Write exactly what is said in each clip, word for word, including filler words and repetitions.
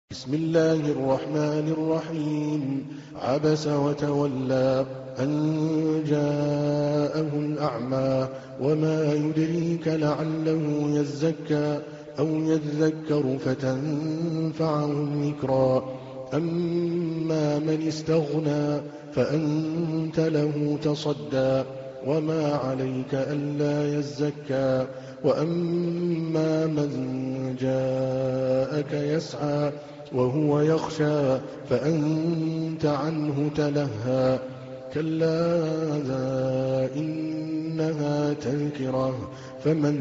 بسم الله الرحمن الرحيم عبس وتولى أن جاءه الأعمى وما يدريك لعله يزكى أو يذكر فتنفعه الذكرى أما من استغنى فأنت له تصدى وما عليك ألا يزكى وأما من جاءك يسعى وهو يخشى فأنت عنه تلهى كلا إنها تذكرة فمن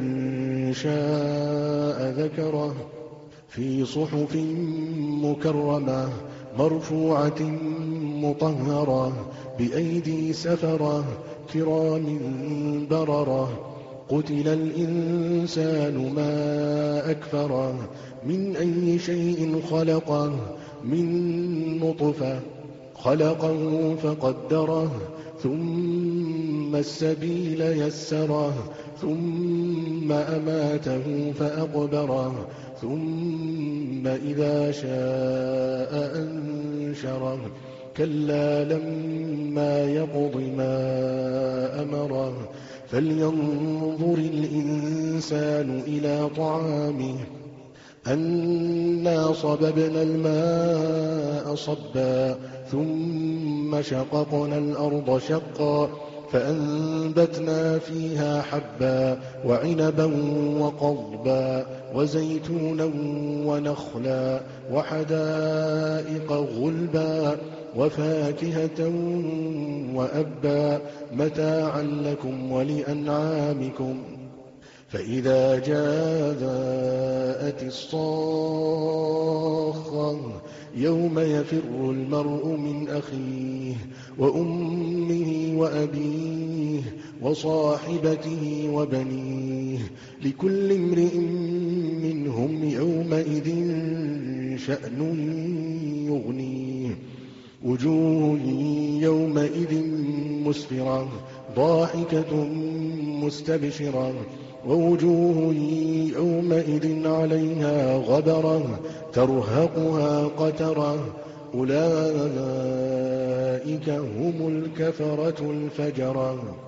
شاء ذكره في صحف مكرمة مرفوعة مطهرة بأيدي سفرة كرام بررة قتل الإنسان ما أكفره من أي شيء خلقه من نطفة خلقه فقدره ثم السبيل يسره ثم أماته فأقبره ثم إذا شاء أنشره كلا لما يقض ما أمره فلينظر الإنسان إلى طعامه أنا صببنا الماء صبا ثم شققنا الأرض شقا فأنبتنا فيها حبا وعنبا وقضبا وزيتونا ونخلا وحدائق غلبا وفاكهة وأبا متاعا لكم ولأنعامكم فإذا جاءت الصاخة يوم يفر المرء من أخيه وأمه وأبيه وصاحبته وبنيه لكل امرئ منهم يومئذ شأن يغنيه وجوه يومئذ مسفرة ضاحكة مستبشرة ووجوه يومئذ عليها غبرة ترهقها قترة أولئك هم الكفرة الفجرة.